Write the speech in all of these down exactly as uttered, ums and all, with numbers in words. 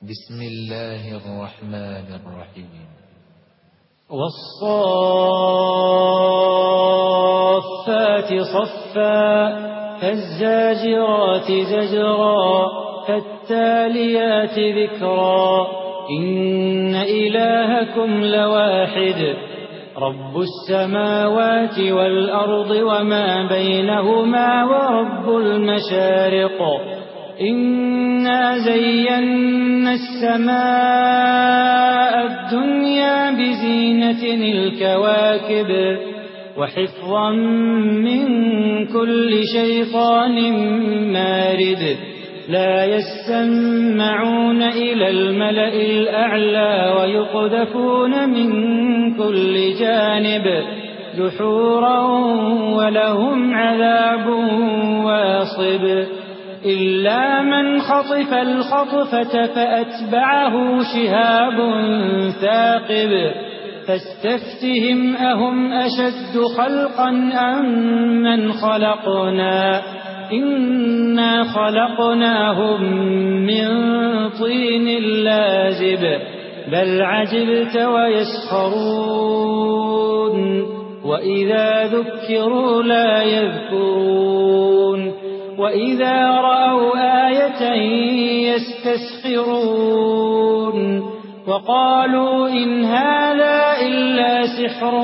بسم الله الرحمن الرحيم. والصافات صفا فالزاجرات زجرا فالتاليات ذكرا إن إلهكم لواحد رب السماوات والأرض وما بينهما ورب المشارق إنا زينا السماء الدنيا بزينة الكواكب وحفظا من كل شيطان مارد لا يسمعون إلى الملأ الأعلى ويقذفون من كل جانب دحورا ولهم عذاب واصب إلا من خطف الخطفة فأتبعه شهاب ثاقب فاستفتهم أهم أشد خلقا أم من خلقنا إنا خلقناهم من طين لازب بل عجبت ويسخرون وإذا ذكروا لا يذكرون وإذا رأوا آية يستسخرون وقالوا إن هذا إلا سحر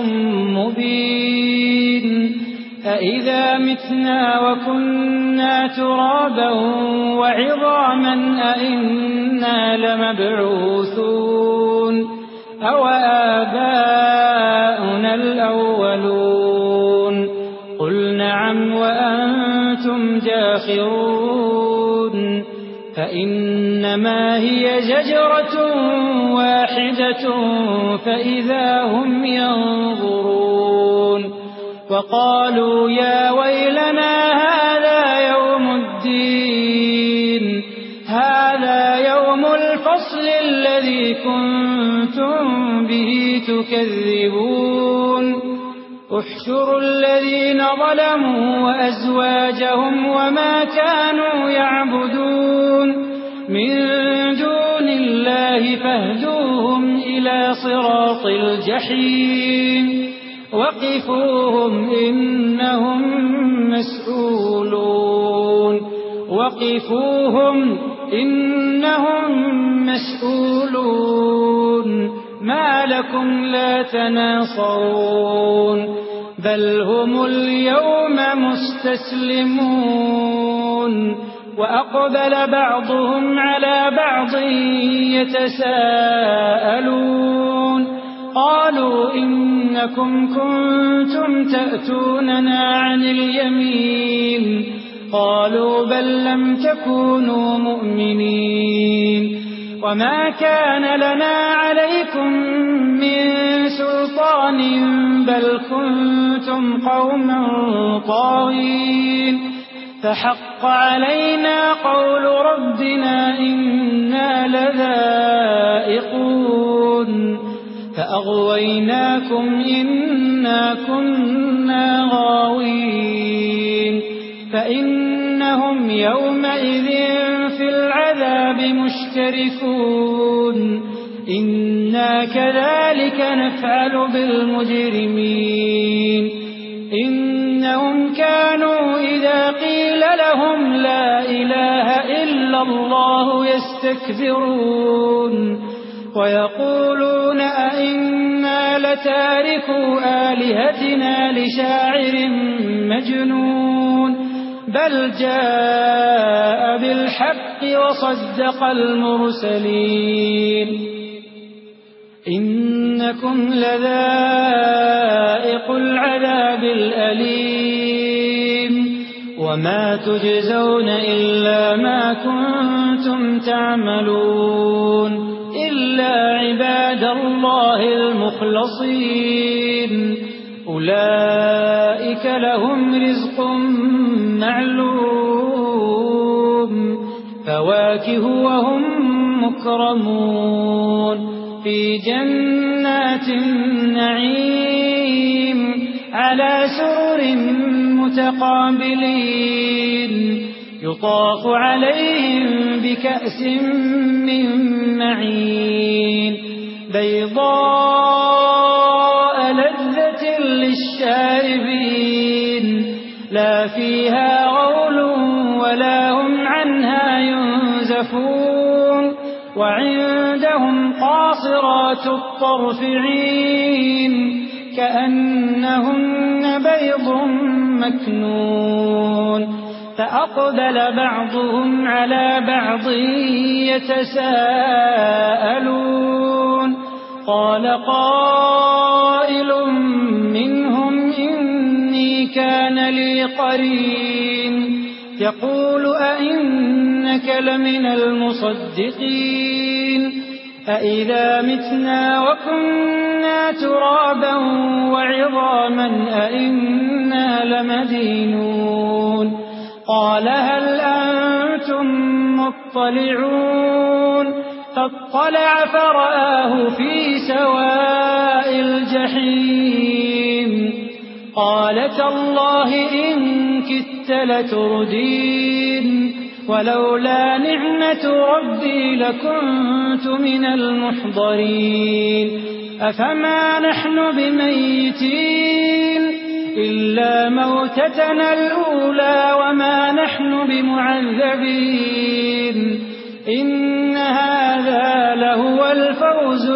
مبين أإذا متنا وكنا ترابا وعظاما أإنا لمبعوثون أو آباؤنا الأولون قل نعم وأنتم داخرون فإنما هي زجرة واحدة فإذا هم ينظرون وقالوا يا ويلنا هذا يوم الدين هذا يوم الفصل الذي كنتم به تكذبون احشروا الذين ظلموا وأزواجهم وما كانوا يعبدون من دون الله فاهدوهم إلى صراط الجحيم وقفوهم إنهم مسؤولون وقفوهم إنهم مسؤولون ما لكم لا تناصرون بل هم اليوم مستسلمون وأقبل بعضهم على بعض يتساءلون قالوا إنكم كنتم تأتوننا عن اليمين قالوا بل لم تكونوا مؤمنين وما كان لنا عليكم من سلطان بل كنتم قوما طاغين فحق علينا قول ربنا إنا لذائقون فأغويناكم إنا كنا غاوين فإنهم يومئذ في العذاب مشتركون إنا كذلك نفعل بالمجرمين إنهم كانوا إذا قيل لهم لا إله إلا الله يستكبرون ويقولون أئنا لتاركو آلهتنا لشاعر مجنون بل جاء بالحق وصدق المرسلين إنكم لذائق العذاب الأليم وما تجزون إلا ما كنتم تعملون إلا عباد الله المخلصين أولئك لهم رزق معلوم فواكه وهم مكرمون في جنات النعيم على سرر متقابلين يطاف عليهم بكأس من معين بيضاء لذة للشاربين لا فيها غول ولا هم عنها ينزفون وعندهم قاصرات الطرف عين كأنهن بيض مكنون فأقبل بعضهم على بعض يتساءلون قال قائل منهم إني كان لي قرين يقول أئنك لمن المصدقين أإذا متنا وكنا ترابا وعظاما أئنا لمدينون قال هل أنتم مطلعون فاطلع فرآه في سواء الجحيم قال تالله إن كدت لتردين ولولا نعمة ربي لكنت من المحضرين أفما نحن بميتين إلا موتتنا الأولى وما نحن بمعذبين إن هذا لهو الفوز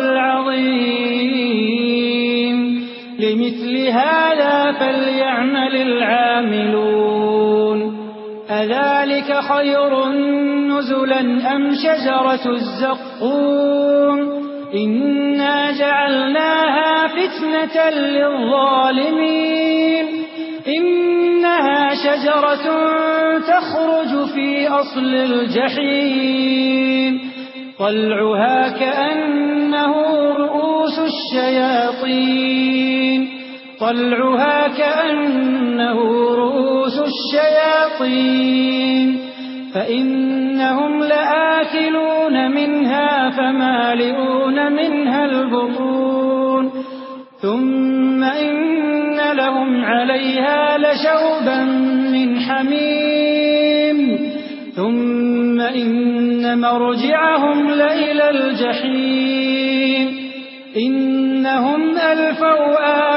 العظيم لمثل هذا فليعمل العاملون أذلك خير نزلا أم شجرة الزقوم إنا جعلناها فتنة للظالمين إنها شجرة تخرج في أصل الجحيم طلعها كأنه رؤوس الشياطين طلعها كأنه رؤوس الشياطين فإنهم لآكلون منها فمالئون منها البطون ثم إن لهم عليها لشوبا من حميم ثم إن مرجعهم لإلى الجحيم إنهم ألفوا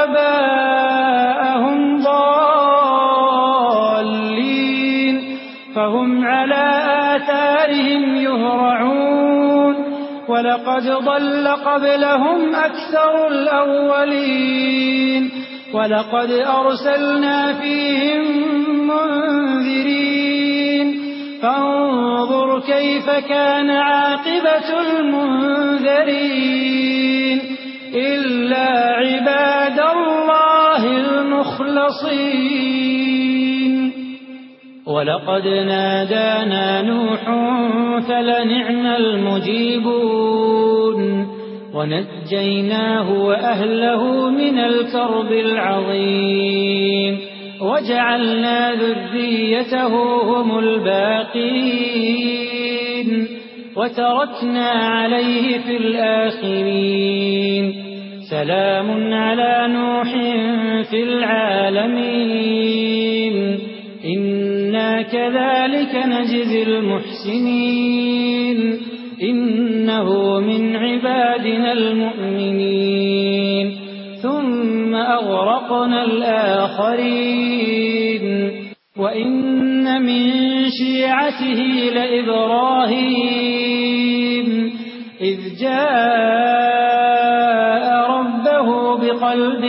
آباءهم ضالين فهم على آثارهم يهرعون ولقد ضل قبلهم أكثر الأولين ولقد أرسلنا فيهم منذرين فانظر كيف كان عاقبة المنذرين إلا عباد الله المخلصين ولقد نادانا نوح فلنعم المجيبون ونجيناه وأهله من الكرب العظيم وجعلنا ذريته هم الباقين وتركنا عليه في الآخرين سلام على نوح في العالمين إنا كذلك نجزي المحسنين إنه من عبادنا المؤمنين ثم أغرقنا الآخرين وإن من شيعته لإبراهيم إذ جاء ربه بقلب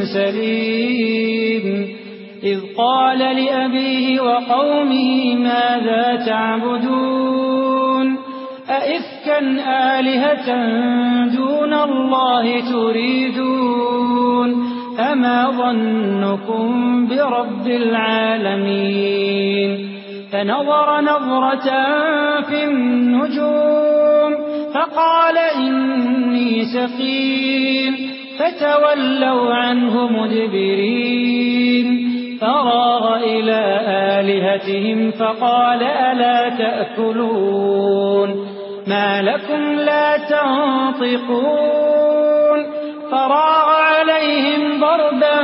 سليم إذ قال لأبيه وقومه ماذا تعبدون أئفكا آلهة دون الله تريدون فما ظنكم برب العالمين فنظر نظرة في النجوم فقال إني سقيم فتولوا عنه مدبرين فراغ إلى آلهتهم فقال ألا تأكلون ما لكم لا تنطقون فراغ عليهم ضربا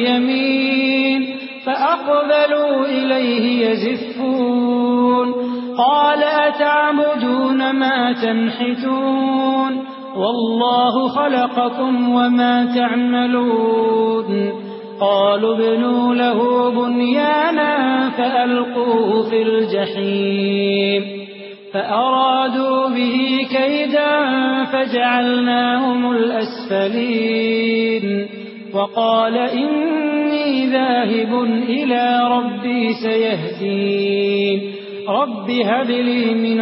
باليمين فأقبلوا إليه يزفون قال أتعبدون ما تنحتون والله خلقكم وما تعملون قالوا ابنوا له بنيانا فألقوه في الجحيم فأرادوا به كيدا فجعلناهم الأسفلين وقال إني ذاهب إلى ربي سيهدين رب هب لي من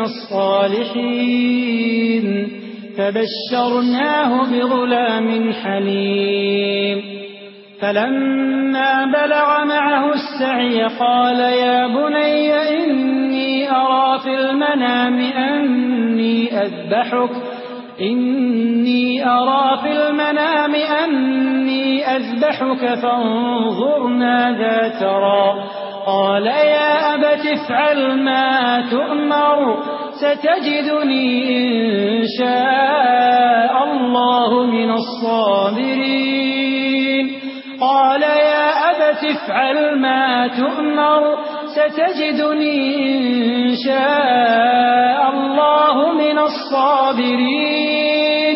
الصالحين فبشرناه بغلام حليم فلما بلغ معه السعي قال يا بني إني أرى في المنام أني أذبحك إني أرى في المنام أني أذبحك فانظر ماذا ترى قال يا أبت افعل ما تؤمر ستجدني إن شاء الله من الصابرين قال يا أبت افعل ما تؤمر ستجدني إن شاء الله من الصابرين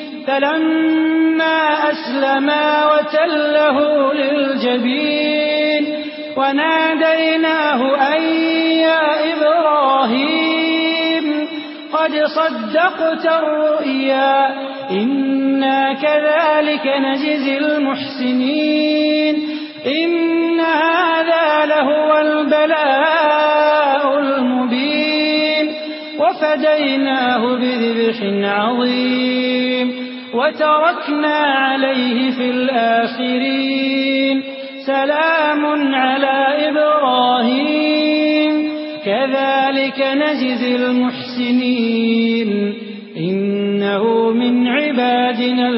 فلما أسلما وتله للجبين وناديناه أن يا إبراهيم قد صدقت الرؤيا إنا كذلك نجزي المحسنين إن هذا لهو البلاء المبين وفديناه بذبح عظيم وتركنا عليه في الآخرين سلام على إبراهيم كذلك نجزي المحسنين إنه من عبادنا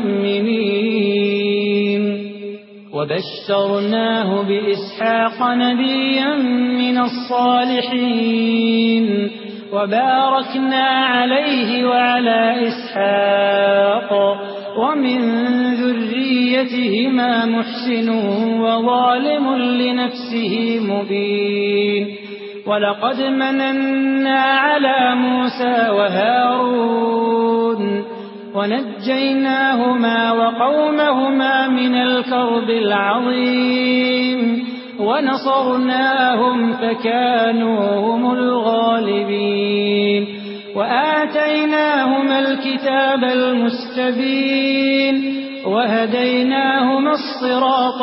المؤمنين وبشرناه بإسحاق نبيا من الصالحين وباركنا عليه وعلى إسحاق ومن ذريتهما محسن وظالم لنفسه مبين ولقد مننا على موسى وهارون ونجيناهما وقومهما من الكرب العظيم ونصرناهم فكانوا هم الغالبين وآتيناهما الكتاب المستبين وهديناهما الصراط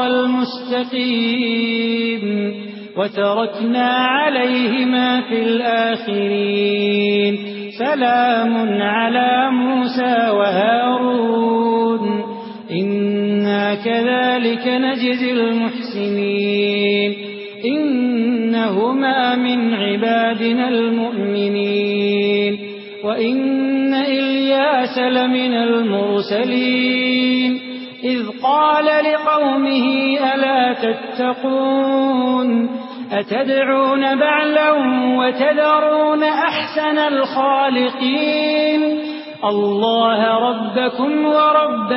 المستقيم وتركنا عليهما في الآخرين سلام على موسى وهارون إنا كذلك نجزي المحسنين إنهما من عبادنا المؤمنين وإن إلياس لمن المرسلين إذ قال لقومه ألا تتقون أتدعون بعلا وتذرون أحسن الخالقين الله ربكم ورب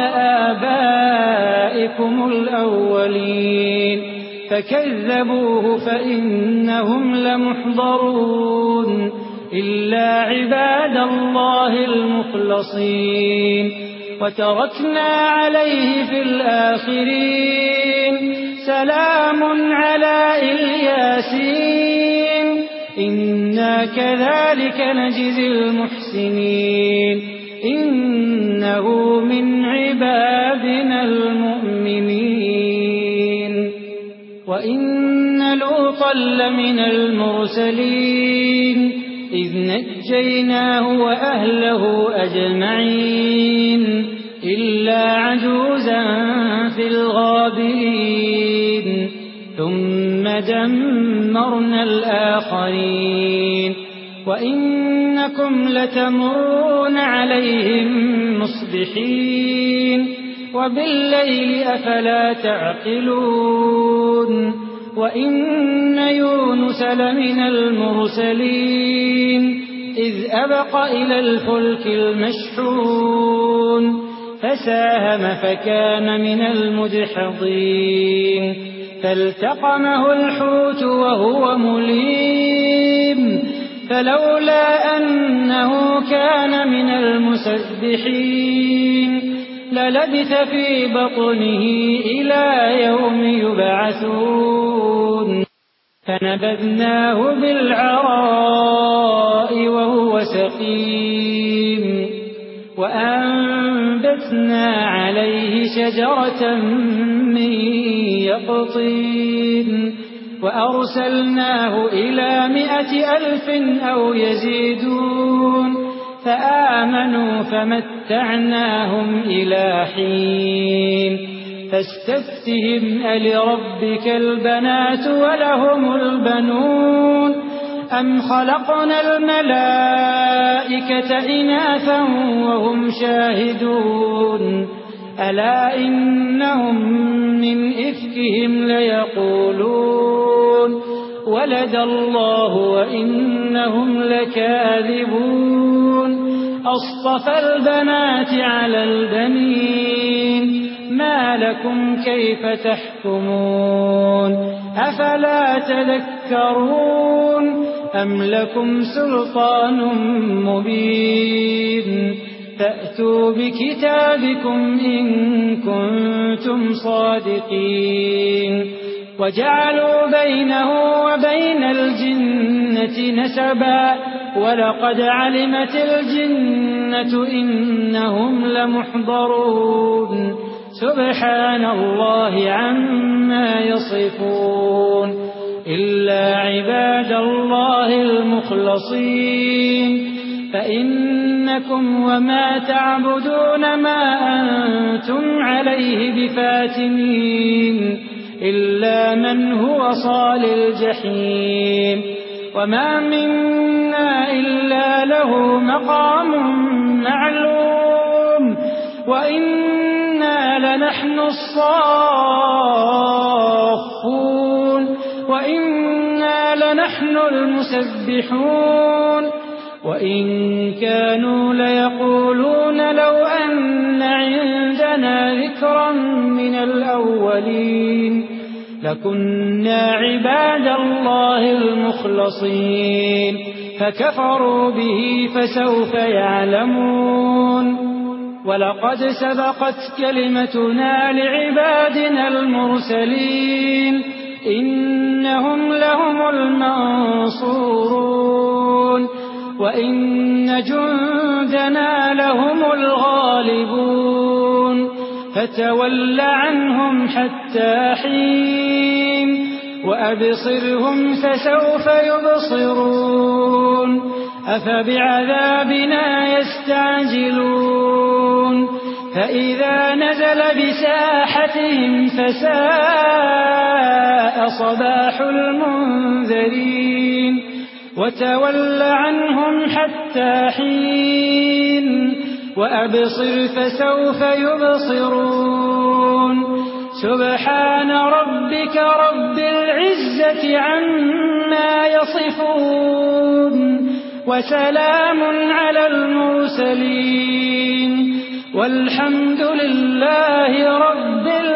آبائكم الأولين فكذبوه فإنهم لمحضرون إلا عباد الله المخلصين وتركنا عليه في الآخرين سلام على الياسين إنا كذلك نجزي المحسنين إنه من عبادنا المؤمنين وإن لوطا لمن المرسلين إذ نجيناه وأهله أجمعين إلا عجوزا في الغابرين ثم دمرنا الآخرين وإنكم لتمرون عليهم مصبحين وبالليل أفلا تعقلون وإن يونس لمن المرسلين إذ أبق إلى الفلك المشحون فساهم فكان من المدحضين فالتقمه الحوت وهو مليم فلولا أنه كان من المسبحين للبث في بطنه إلى يوم يبعثون فنبذناه بالعراء وهو سقيم وأنبتنا عليه شجرة من يقطين وأرسلناه إلى مائة ألف أو يزيدون فآمنوا فمتعناهم إلى حين فاستفتهم ألربك البنات ولهم البنون أم خلقنا الملائكة إناثا وهم شاهدون ألا إنهم من إفكهم ليقولون ولد الله وإنهم لكاذبون أصطفى البنات على البنين ما لكم كيف تحكمون أفلا تذكرون أم لكم سلطان مبين فأتوا بكتابكم إن كنتم صادقين وجعلوا بينه وبين الجنة نسبا ولقد علمت الجنة إنهم لمحضرون سبحان الله عما يصفون إلا عباد الله المخلصين فإنكم وما تعبدون ما أنتم عليه بفاتنين إلا من هو صال الجحيم وما منا إلا له مقام معلوم وإنا لنحن الصافون وإنا لنحن المسبحون وإن كانوا ليقولون لو أن عندنا ذكرا من الأولين لكنا عباد الله المخلصين فكفروا به فسوف يعلمون ولقد سبقت كلمتنا لعبادنا المرسلين إنهم لهم المنصورون وإن جندنا لهم الغالبون فتول عنهم حتى حين وأبصرهم فسوف يبصرون أفبعذابنا يستعجلون فإذا نزل بساحتهم فساء صباح المنذرين وتول عنهم حتى حين وأبصر فسوف يبصرون سبحان ربك رب العزة عما يصفون وسلام على المرسلين والحمد لله رب العالمين.